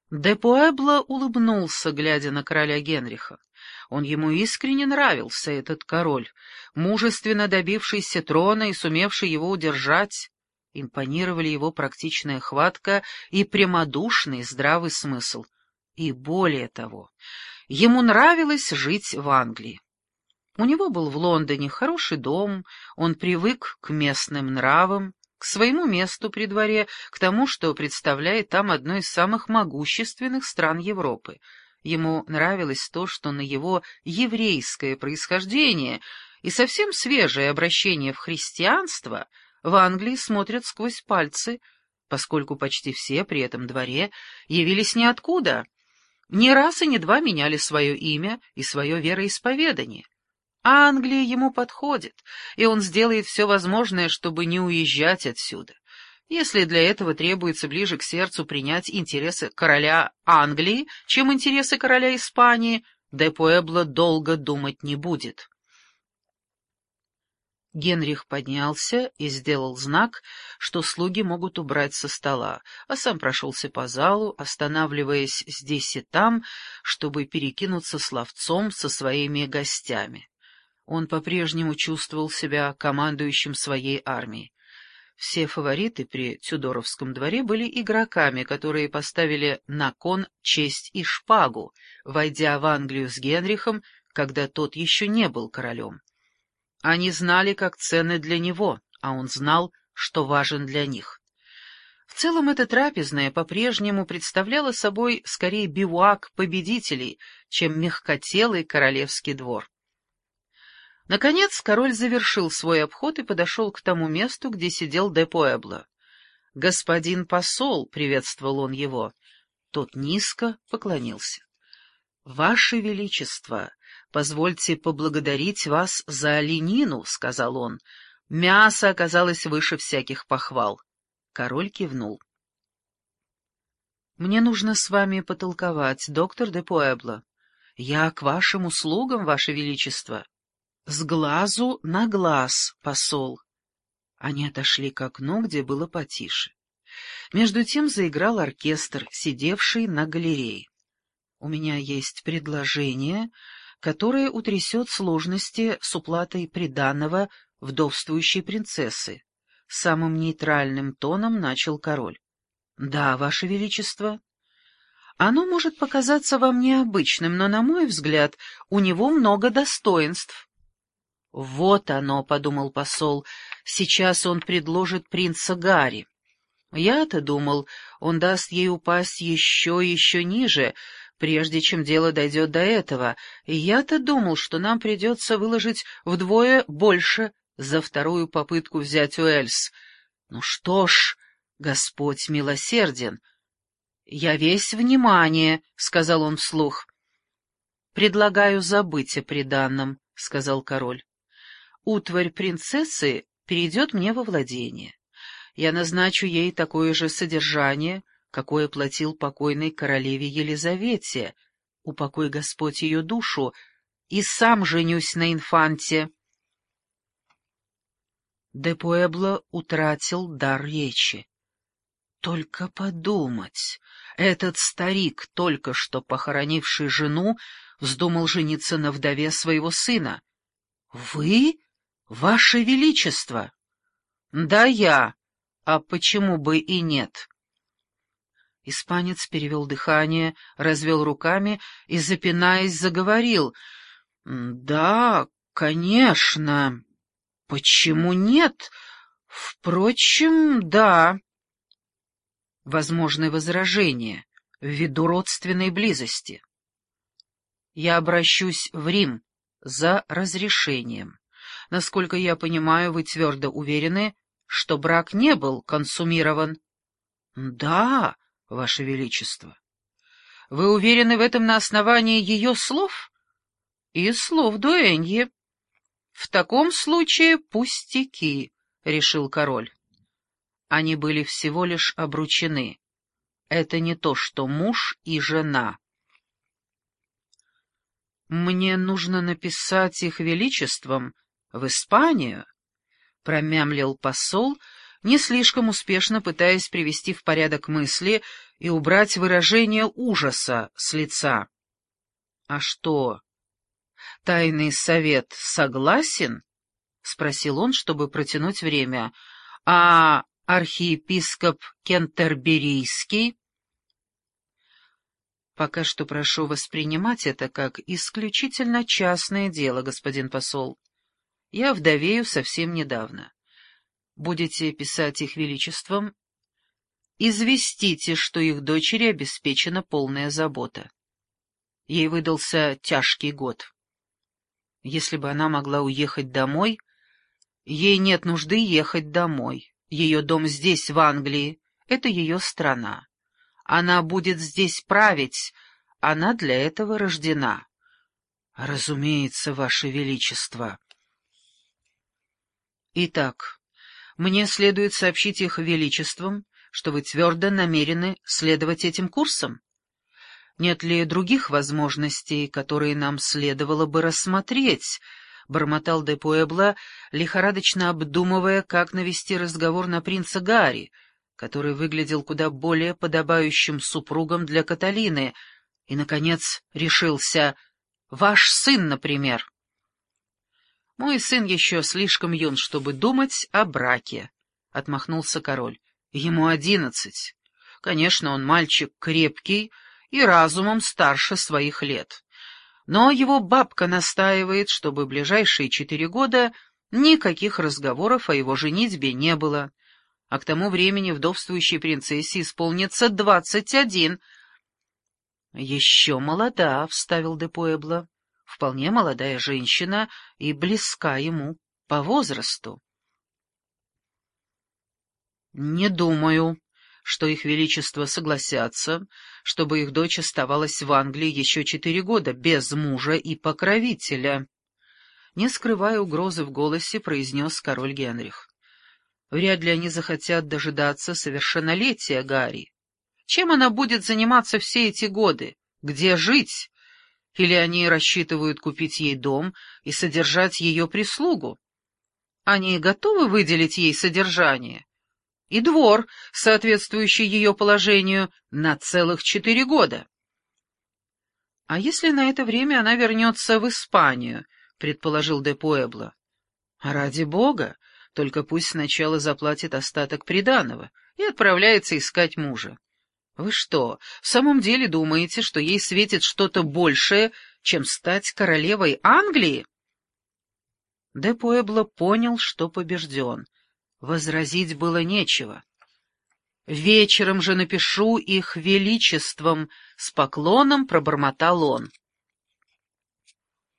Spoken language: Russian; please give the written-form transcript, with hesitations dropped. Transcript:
Де Пуэбло улыбнулся, глядя на короля Генриха. Он ему искренне нравился, этот король, мужественно добившийся трона и сумевший его удержать. Импонировали его практичная хватка и прямодушный здравый смысл. И более того, ему нравилось жить в Англии. У него был в Лондоне хороший дом, он привык к местным нравам, к своему месту при дворе, к тому, что представляет там одну из самых могущественных стран Европы. Ему нравилось то, что на его еврейское происхождение и совсем свежее обращение в христианство в Англии смотрят сквозь пальцы, поскольку почти все при этом дворе явились ниоткуда, ни раз и ни два меняли свое имя и свое вероисповедание. Англия ему подходит, и он сделает все возможное, чтобы не уезжать отсюда. Если для этого требуется ближе к сердцу принять интересы короля Англии, чем интересы короля Испании, де Пуэбло долго думать не будет. Генрих поднялся и сделал знак, что слуги могут убрать со стола, а сам прошелся по залу, останавливаясь здесь и там, чтобы перекинуться словцом со своими гостями. Он по-прежнему чувствовал себя командующим своей армией. Все фавориты при Тюдоровском дворе были игроками, которые поставили на кон честь и шпагу, войдя в Англию с Генрихом, когда тот еще не был королем. Они знали, как ценны для него, а он знал, что важен для них. В целом эта трапезная по-прежнему представляла собой скорее бивуак победителей, чем мягкотелый королевский двор. Наконец король завершил свой обход и подошел к тому месту, где сидел де Пуэбло. «Господин посол», — приветствовал он его. Тот низко поклонился. «Ваше Величество, позвольте поблагодарить вас за оленину», — сказал он. «Мясо оказалось выше всяких похвал». Король кивнул. «Мне нужно с вами потолковать, доктор де Пуэбло. Я к вашим услугам, Ваше Величество». «С глазу на глаз, посол». Они отошли к окну, где было потише. Между тем заиграл оркестр, сидевший на галерее. «У меня есть предложение, которое утрясет сложности с уплатой приданого вдовствующей принцессы». Самым нейтральным тоном начал король. «Да, Ваше Величество. Оно может показаться вам необычным, но, на мой взгляд, у него много достоинств». «Вот оно», — подумал посол, — «сейчас он предложит принца Гарри. Я-то думал, он даст ей упасть еще ниже, прежде чем дело дойдет до этого, и я-то думал, что нам придется выложить вдвое больше за вторую попытку взять Уэльс. Ну что ж, Господь милосерден». «Я весь внимание», — сказал он вслух. «Предлагаю забыть о приданном», — сказал король. «Утварь принцессы перейдет мне во владение. Я назначу ей такое же содержание, какое платил покойной королеве Елизавете, упокой Господь ее душу, и сам женюсь на инфанте». Де Пуэбло утратил дар речи. Только подумать, этот старик, только что похоронивший жену, вздумал жениться на вдове своего сына. «Вы, Ваше Величество?» «Да, я. А почему бы и нет?» Испанец перевел дыхание, развел руками и, запинаясь, заговорил. «Да, конечно. Почему нет? Впрочем, да». Возможны возражения ввиду родственной близости. «Я обращусь в Рим за разрешением. Насколько я понимаю, вы твердо уверены, что брак не был консумирован?» «Да, Ваше Величество». «Вы уверены в этом на основании ее слов?» «И слов дуэньи». «В таком случае пустяки», — решил король. Они были всего лишь обручены. Это не то, что муж и жена. «Мне нужно написать их величеством в Испанию», — промямлил посол, не слишком успешно пытаясь привести в порядок мысли и убрать выражение ужаса с лица. — А что, тайный совет согласен? — спросил он, чтобы протянуть время. — А архиепископ Кентерберийский? — Пока что прошу воспринимать это как исключительно частное дело, господин посол. Я вдовею совсем недавно. Будете писать их величеством, известите, что их дочери обеспечена полная забота. Ей выдался тяжкий год. Если бы она могла уехать домой, ей нет нужды ехать домой. Ее дом здесь, в Англии, это ее страна. Она будет здесь править, она для этого рождена. Разумеется, Ваше Величество. Итак, мне следует сообщить их величествам, что вы твердо намерены следовать этим курсам. Нет ли других возможностей, которые нам следовало бы рассмотреть? — бормотал де Пуэбло, лихорадочно обдумывая, как навести разговор на принца Гарри, который выглядел куда более подобающим супругом для Каталины, и, наконец, решился: «Ваш сын, например». «Мой сын еще слишком юн, чтобы думать о браке», — отмахнулся король. «Ему 11. Конечно, он мальчик крепкий и разумом старше своих лет. Но его бабка настаивает, чтобы ближайшие 4 года никаких разговоров о его женитьбе не было, а к тому времени вдовствующей принцессе исполнится 21. «Еще молода», — вставил де Пуэбло, — «вполне молодая женщина и близка ему по возрасту». «Не думаю, что их величество согласятся, чтобы их дочь оставалась в Англии еще 4 года без мужа и покровителя», — не скрывая угрозы в голосе, произнес король Генрих. «Вряд ли они захотят дожидаться совершеннолетия Гарри. Чем она будет заниматься все эти годы? Где жить? Или они рассчитывают купить ей дом и содержать ее прислугу? Они готовы выделить ей содержание и двор, соответствующий ее положению, на целых 4 года. А если на это время она вернется в Испанию, предположил де Пуэбло? Ради бога, только пусть сначала заплатит остаток приданого и отправляется искать мужа. Вы что, в самом деле думаете, что ей светит что-то большее, чем стать королевой Англии? Де Пуэбло понял, что побежден. Возразить было нечего. «Вечером же напишу их величеством», — с поклоном пробормотал он.